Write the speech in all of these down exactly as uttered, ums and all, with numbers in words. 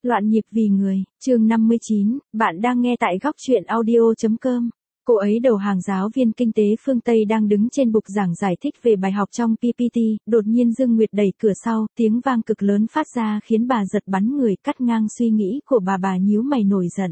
Loạn nhịp vì người, chương năm mươi chín, bạn đang nghe tại góc truyện audio.com. Cô ấy đầu hàng giáo viên kinh tế phương Tây đang đứng trên bục giảng giải thích về bài học trong pê pê tê, đột nhiên Dương Nguyệt đẩy cửa sau, tiếng vang cực lớn phát ra khiến bà giật bắn người, cắt ngang suy nghĩ của bà bà nhíu mày nổi giận.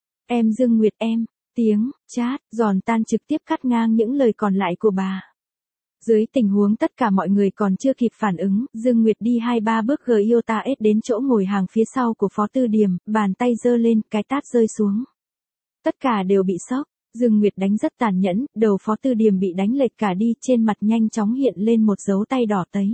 Em Dương Nguyệt em, tiếng, chát, giòn tan trực tiếp cắt ngang những lời còn lại của bà. Dưới tình huống tất cả mọi người còn chưa kịp phản ứng, Dương Nguyệt đi hai ba bước gờ Iota S đến chỗ ngồi hàng phía sau của Phó Tư Điềm, bàn tay giơ lên, cái tát rơi xuống. Tất cả đều bị sốc, Dương Nguyệt đánh rất tàn nhẫn, đầu Phó Tư Điềm bị đánh lệch cả đi, trên mặt nhanh chóng hiện lên một dấu tay đỏ tấy.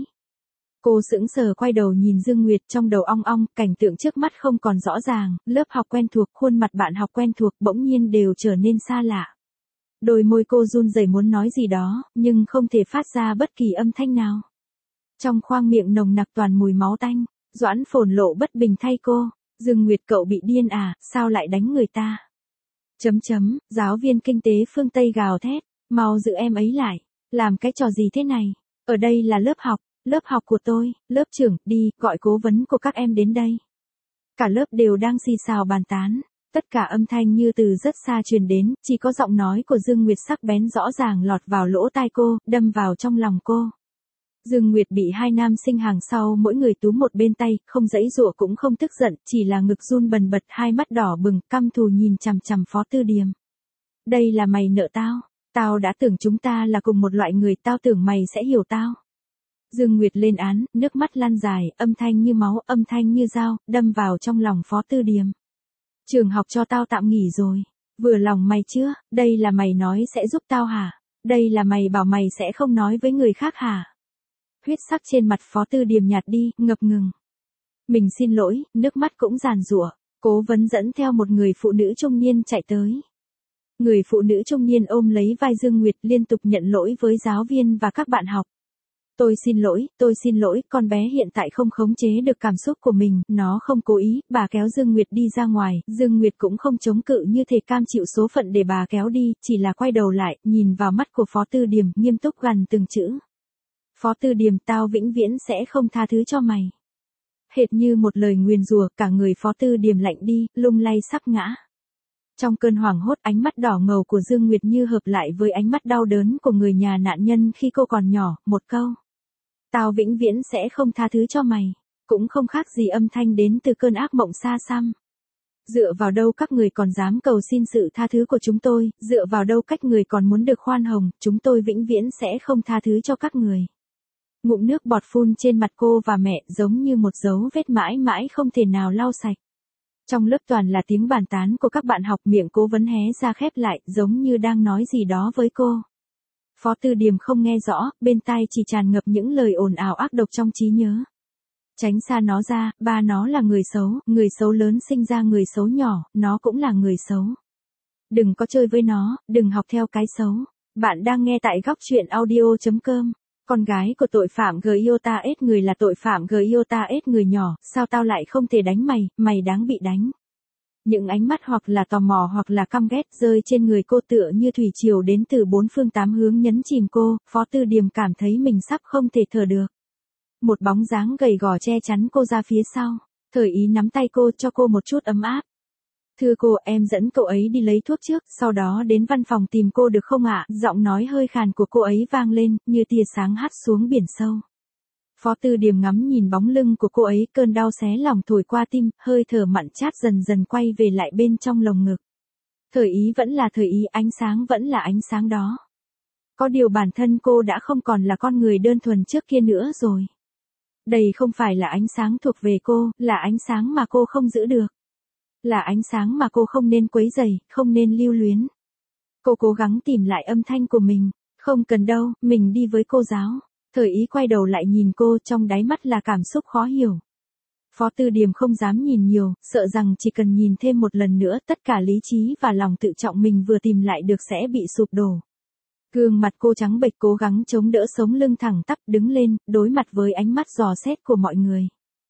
Cô sững sờ quay đầu nhìn Dương Nguyệt, trong đầu ong ong, cảnh tượng trước mắt không còn rõ ràng, lớp học quen thuộc, khuôn mặt bạn học quen thuộc bỗng nhiên đều trở nên xa lạ. Đôi môi cô run rẩy muốn nói gì đó, nhưng không thể phát ra bất kỳ âm thanh nào. Trong khoang miệng nồng nặc toàn mùi máu tanh, Doãn Phồn lộ bất bình thay cô. Dương Nguyệt cậu bị điên à, sao lại đánh người ta? Chấm chấm, giáo viên kinh tế phương Tây gào thét, mau giữ em ấy lại, làm cái trò gì thế này? Ở đây là lớp học, lớp học của tôi, lớp trưởng, đi, gọi cố vấn của các em đến đây. Cả lớp đều đang xì xào bàn tán. Tất cả âm thanh như từ rất xa truyền đến, chỉ có giọng nói của Dương Nguyệt sắc bén rõ ràng lọt vào lỗ tai cô, đâm vào trong lòng cô. Dương Nguyệt bị hai nam sinh hàng sau mỗi người túm một bên tay, không giãy giụa cũng không tức giận, chỉ là ngực run bần bật, hai mắt đỏ bừng, căm thù nhìn chằm chằm Phó Tư Điềm. Đây là mày nợ tao, tao đã tưởng chúng ta là cùng một loại người, tao tưởng mày sẽ hiểu tao. Dương Nguyệt lên án, nước mắt lăn dài, âm thanh như máu, âm thanh như dao, đâm vào trong lòng Phó Tư Điềm. Trường học cho tao tạm nghỉ rồi. Vừa lòng mày chưa? Đây là mày nói sẽ giúp tao hả? Đây là mày bảo mày sẽ không nói với người khác hả? Huyết sắc trên mặt Phó Tư Điềm nhạt đi, ngập ngừng. Mình xin lỗi, nước mắt cũng giàn giụa. Cố vấn dẫn theo một người phụ nữ trung niên chạy tới. Người phụ nữ trung niên ôm lấy vai Dương Nguyệt, liên tục nhận lỗi với giáo viên và các bạn học. Tôi xin lỗi, tôi xin lỗi, con bé hiện tại không khống chế được cảm xúc của mình, nó không cố ý, bà kéo Dương Nguyệt đi ra ngoài, Dương Nguyệt cũng không chống cự như thể cam chịu số phận để bà kéo đi, chỉ là quay đầu lại, nhìn vào mắt của Phó Tư Điềm, nghiêm túc gằn từng chữ. Phó Tư Điềm, tao vĩnh viễn sẽ không tha thứ cho mày. Hệt như một lời nguyền rủa, cả người Phó Tư Điềm lạnh đi, lung lay sắp ngã. Trong cơn hoảng hốt, ánh mắt đỏ ngầu của Dương Nguyệt như hợp lại với ánh mắt đau đớn của người nhà nạn nhân khi cô còn nhỏ, một câu. Tao vĩnh viễn sẽ không tha thứ cho mày, cũng không khác gì âm thanh đến từ cơn ác mộng xa xăm. Dựa vào đâu các người còn dám cầu xin sự tha thứ của chúng tôi, dựa vào đâu cách người còn muốn được khoan hồng, chúng tôi vĩnh viễn sẽ không tha thứ cho các người. Ngụm nước bọt phun trên mặt cô và mẹ giống như một dấu vết mãi mãi không thể nào lau sạch. Trong lớp toàn là tiếng bàn tán của các bạn học, miệng cố vấn hé ra khép lại, giống như đang nói gì đó với cô. Phó Tư Điềm không nghe rõ, bên tai chỉ tràn ngập những lời ồn ào ác độc trong trí nhớ. Tránh xa nó ra, ba nó là người xấu, người xấu lớn sinh ra người xấu nhỏ, nó cũng là người xấu. Đừng có chơi với nó, đừng học theo cái xấu. Bạn đang nghe tại góc truyện audio.com. Con gái của tội phạm G Iota S, người là tội phạm G Iota S, người nhỏ, sao tao lại không thể đánh mày, mày đáng bị đánh. Những ánh mắt hoặc là tò mò hoặc là căm ghét rơi trên người cô tựa như thủy triều đến từ bốn phương tám hướng nhấn chìm cô, Phó Tư Điềm cảm thấy mình sắp không thể thở được. Một bóng dáng gầy gò che chắn cô ra phía sau, Thời Ý nắm tay cô cho cô một chút ấm áp. Thưa cô, em dẫn cậu ấy đi lấy thuốc trước, sau đó đến văn phòng tìm cô được không ạ? Giọng nói hơi khàn của cô ấy vang lên, như tia sáng hắt xuống biển sâu. Phó Tư Điềm ngắm nhìn bóng lưng của cô ấy, cơn đau xé lòng thổi qua tim, hơi thở mặn chát dần dần quay về lại bên trong lồng ngực. Thời Ý vẫn là Thời Ý, ánh sáng vẫn là ánh sáng đó. Có điều bản thân cô đã không còn là con người đơn thuần trước kia nữa rồi. Đây không phải là ánh sáng thuộc về cô, là ánh sáng mà cô không giữ được. Là ánh sáng mà cô không nên quấy rầy, không nên lưu luyến. Cô cố gắng tìm lại âm thanh của mình. Không cần đâu, mình đi với cô giáo. Thời Ý quay đầu lại nhìn cô, trong đáy mắt là cảm xúc khó hiểu. Phó Tư Điềm không dám nhìn nhiều, sợ rằng chỉ cần nhìn thêm một lần nữa, tất cả lý trí và lòng tự trọng mình vừa tìm lại được sẽ bị sụp đổ. Gương mặt cô trắng bệch, cố gắng chống đỡ sống lưng thẳng tắp, đứng lên, đối mặt với ánh mắt dò xét của mọi người.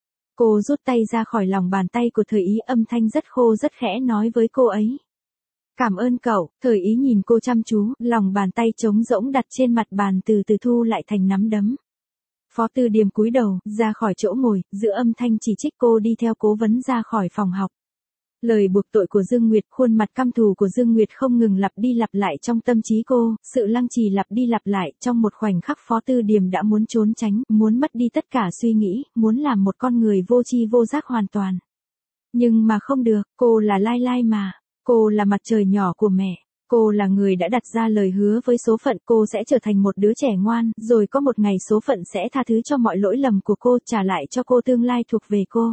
Cô rút tay ra khỏi lòng bàn tay của Thời Ý, âm thanh rất khô rất khẽ nói với cô ấy. Cảm ơn cậu. Thời Ý nhìn cô chăm chú, lòng bàn tay trống rỗng đặt trên mặt bàn từ từ thu lại thành nắm đấm. Phó Tư Điềm cúi đầu, ra khỏi chỗ ngồi, giữa âm thanh chỉ trích cô đi theo Cố Vấn ra khỏi phòng học. Lời buộc tội của Dương Nguyệt, khuôn mặt căm thù của Dương Nguyệt không ngừng lặp đi lặp lại trong tâm trí cô, sự lăng trì lặp đi lặp lại, trong một khoảnh khắc Phó Tư Điềm đã muốn trốn tránh, muốn mất đi tất cả suy nghĩ, muốn làm một con người vô tri vô giác hoàn toàn. Nhưng mà không được, cô là Lai Lai mà, cô là mặt trời nhỏ của mẹ. Cô là người đã đặt ra lời hứa với số phận, cô sẽ trở thành một đứa trẻ ngoan, rồi có một ngày số phận sẽ tha thứ cho mọi lỗi lầm của cô, trả lại cho cô tương lai thuộc về cô.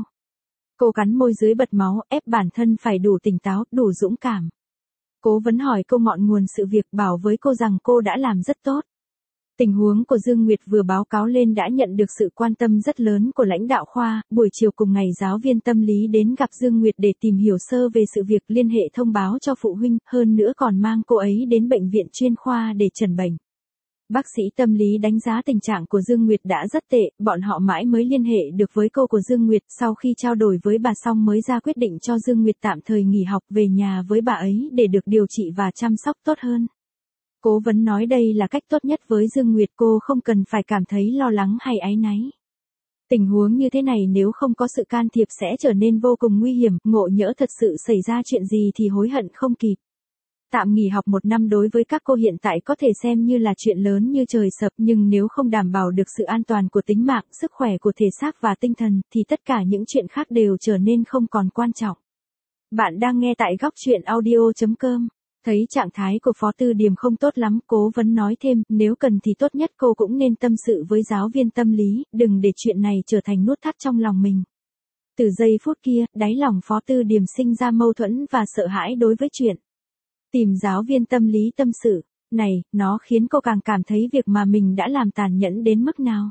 Cô cắn môi dưới bật máu, ép bản thân phải đủ tỉnh táo, đủ dũng cảm. Cố Vấn hỏi cô ngọn nguồn sự việc, bảo với cô rằng cô đã làm rất tốt. Tình huống của Dương Nguyệt vừa báo cáo lên đã nhận được sự quan tâm rất lớn của lãnh đạo khoa, buổi chiều cùng ngày giáo viên tâm lý đến gặp Dương Nguyệt để tìm hiểu sơ về sự việc, liên hệ thông báo cho phụ huynh, hơn nữa còn mang cô ấy đến bệnh viện chuyên khoa để chẩn bệnh. Bác sĩ tâm lý đánh giá tình trạng của Dương Nguyệt đã rất tệ, bọn họ mãi mới liên hệ được với cô của Dương Nguyệt, sau khi trao đổi với bà xong mới ra quyết định cho Dương Nguyệt tạm thời nghỉ học về nhà với bà ấy để được điều trị và chăm sóc tốt hơn. Cố Vấn nói đây là cách tốt nhất với Dương Nguyệt, cô không cần phải cảm thấy lo lắng hay áy náy. Tình huống như thế này nếu không có sự can thiệp sẽ trở nên vô cùng nguy hiểm, ngộ nhỡ thật sự xảy ra chuyện gì thì hối hận không kịp. Tạm nghỉ học một năm đối với các cô hiện tại có thể xem như là chuyện lớn như trời sập, nhưng nếu không đảm bảo được sự an toàn của tính mạng, sức khỏe của thể xác và tinh thần, thì tất cả những chuyện khác đều trở nên không còn quan trọng. Bạn đang nghe tại góc truyện audio chấm com. Thấy trạng thái của Phó Tư Điềm không tốt lắm, Cố Vấn nói thêm, nếu cần thì tốt nhất cô cũng nên tâm sự với giáo viên tâm lý, đừng để chuyện này trở thành nút thắt trong lòng mình. Từ giây phút kia, đáy lòng Phó Tư Điềm sinh ra mâu thuẫn và sợ hãi đối với chuyện tìm giáo viên tâm lý tâm sự này, nó khiến cô càng cảm thấy việc mà mình đã làm tàn nhẫn đến mức nào.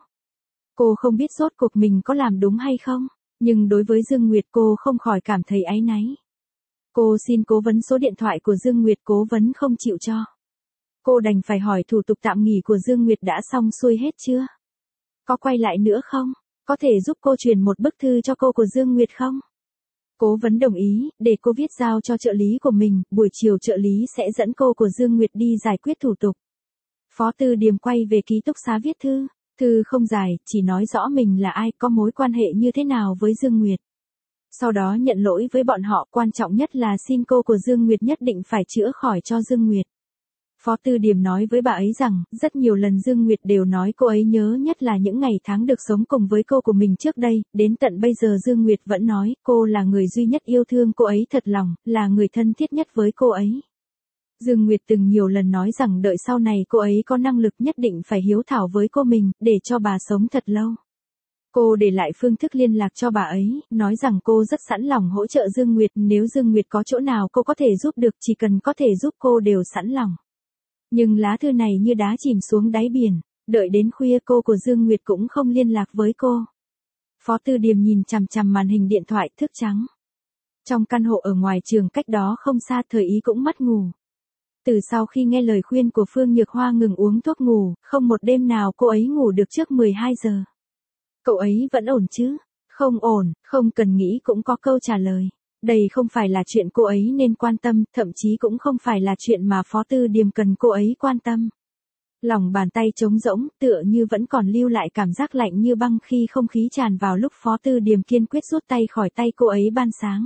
Cô không biết rốt cuộc mình có làm đúng hay không, nhưng đối với Dương Nguyệt cô không khỏi cảm thấy áy náy. Cô xin Cố Vấn số điện thoại của Dương Nguyệt, Cố Vấn không chịu cho. Cô đành phải hỏi thủ tục tạm nghỉ của Dương Nguyệt đã xong xuôi hết chưa? Có quay lại nữa không? Có thể giúp cô truyền một bức thư cho cô của Dương Nguyệt không? Cố Vấn đồng ý, để cô viết giao cho trợ lý của mình, buổi chiều trợ lý sẽ dẫn cô của Dương Nguyệt đi giải quyết thủ tục. Phó Tư Điềm quay về ký túc xá viết thư, thư không dài, chỉ nói rõ mình là ai, có mối quan hệ như thế nào với Dương Nguyệt. Sau đó nhận lỗi với bọn họ, quan trọng nhất là xin cô của Dương Nguyệt nhất định phải chữa khỏi cho Dương Nguyệt. Phó Tư Điềm nói với bà ấy rằng, rất nhiều lần Dương Nguyệt đều nói cô ấy nhớ nhất là những ngày tháng được sống cùng với cô của mình trước đây, đến tận bây giờ Dương Nguyệt vẫn nói, cô là người duy nhất yêu thương cô ấy thật lòng, là người thân thiết nhất với cô ấy. Dương Nguyệt từng nhiều lần nói rằng đợi sau này cô ấy có năng lực nhất định phải hiếu thảo với cô mình, để cho bà sống thật lâu. Cô để lại phương thức liên lạc cho bà ấy, nói rằng cô rất sẵn lòng hỗ trợ Dương Nguyệt, nếu Dương Nguyệt có chỗ nào cô có thể giúp được, chỉ cần có thể giúp cô đều sẵn lòng. Nhưng lá thư này như đá chìm xuống đáy biển, đợi đến khuya cô của Dương Nguyệt cũng không liên lạc với cô. Phó Tư Điềm nhìn chằm chằm màn hình điện thoại thức trắng. Trong căn hộ ở ngoài trường cách đó không xa, Thời Ý cũng mất ngủ. Từ sau khi nghe lời khuyên của Phương Nhược Hoa ngừng uống thuốc ngủ, không một đêm nào cô ấy ngủ được trước mười hai giờ. Cậu ấy vẫn ổn chứ? Không ổn, không cần nghĩ cũng có câu trả lời. Đây không phải là chuyện cô ấy nên quan tâm, thậm chí cũng không phải là chuyện mà Phó Tư Điềm cần cô ấy quan tâm. Lòng bàn tay trống rỗng, tựa như vẫn còn lưu lại cảm giác lạnh như băng khi không khí tràn vào lúc Phó Tư Điềm kiên quyết rút tay khỏi tay cô ấy ban sáng.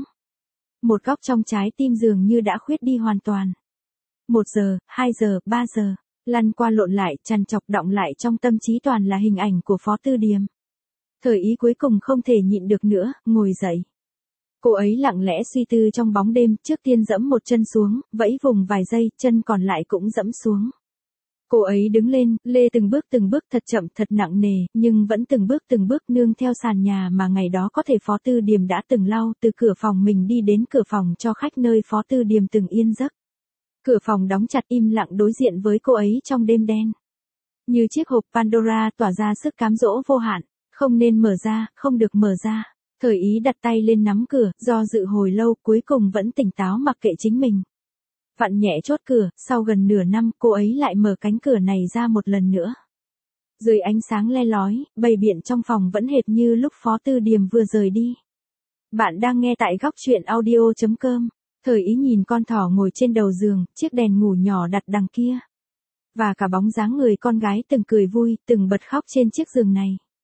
Một góc trong trái tim dường như đã khuyết đi hoàn toàn. Một giờ, hai giờ, ba giờ, lăn qua lộn lại, trằn trọc đọng lại trong tâm trí toàn là hình ảnh của Phó Tư Điềm. Thời Ý cuối cùng không thể nhịn được nữa, ngồi dậy. Cô ấy lặng lẽ suy tư trong bóng đêm, trước tiên giẫm một chân xuống, vẫy vùng vài giây, chân còn lại cũng giẫm xuống. Cô ấy đứng lên, lê từng bước từng bước thật chậm thật nặng nề, nhưng vẫn từng bước từng bước nương theo sàn nhà mà ngày đó có thể Phó Tư Điềm đã từng lau, từ cửa phòng mình đi đến cửa phòng cho khách nơi Phó Tư Điềm từng yên giấc. Cửa phòng đóng chặt im lặng đối diện với cô ấy trong đêm đen. Như chiếc hộp Pandora tỏa ra sức cám dỗ vô hạn, không nên mở ra, không được mở ra. Thời Ý đặt tay lên nắm cửa, do dự hồi lâu, cuối cùng vẫn tỉnh táo mặc kệ chính mình. Vặn nhẹ chốt cửa, sau gần nửa năm, cô ấy lại mở cánh cửa này ra một lần nữa. Dưới ánh sáng le lói, bầy biện trong phòng vẫn hệt như lúc Phó Tư Điềm vừa rời đi. Bạn đang nghe tại góc truyện audio chấm com. Thời Ý nhìn con thỏ ngồi trên đầu giường, chiếc đèn ngủ nhỏ đặt đằng kia. Và cả bóng dáng người con gái từng cười vui, từng bật khóc trên chiếc giường này.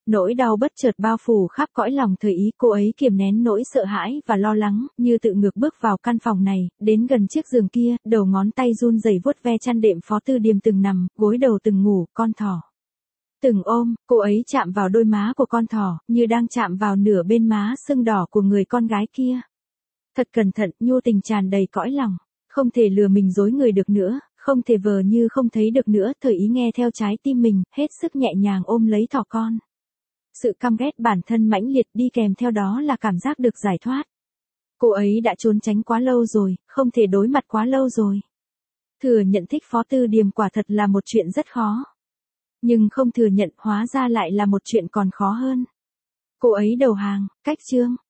Nỗi đau bất chợt bao phủ khắp cõi lòng thời ý, cô ấy kiềm nén nỗi sợ hãi và lo lắng, như tự ngược bước vào căn phòng này, đến gần chiếc giường kia, đầu ngón tay run rẩy vuốt ve chăn đệm Phó Tư Điềm từng nằm, gối đầu từng ngủ, con thỏ từng ôm, cô ấy chạm vào đôi má của con thỏ, như đang chạm vào nửa bên má sưng đỏ của người con gái kia. Thật cẩn thận, nhu tình tràn đầy cõi lòng, không thể lừa mình dối người được nữa, không thể vờ như không thấy được nữa, thời ý nghe theo trái tim mình, hết sức nhẹ nhàng ôm lấy thỏ con. Sự căm ghét bản thân mãnh liệt đi kèm theo đó là cảm giác được giải thoát. Cô ấy đã trốn tránh quá lâu rồi, không thể đối mặt quá lâu rồi. Thừa nhận thích Phó Tư Điềm quả thật là một chuyện rất khó. Nhưng không thừa nhận hóa ra lại là một chuyện còn khó hơn. Cô ấy đầu hàng, cách chương.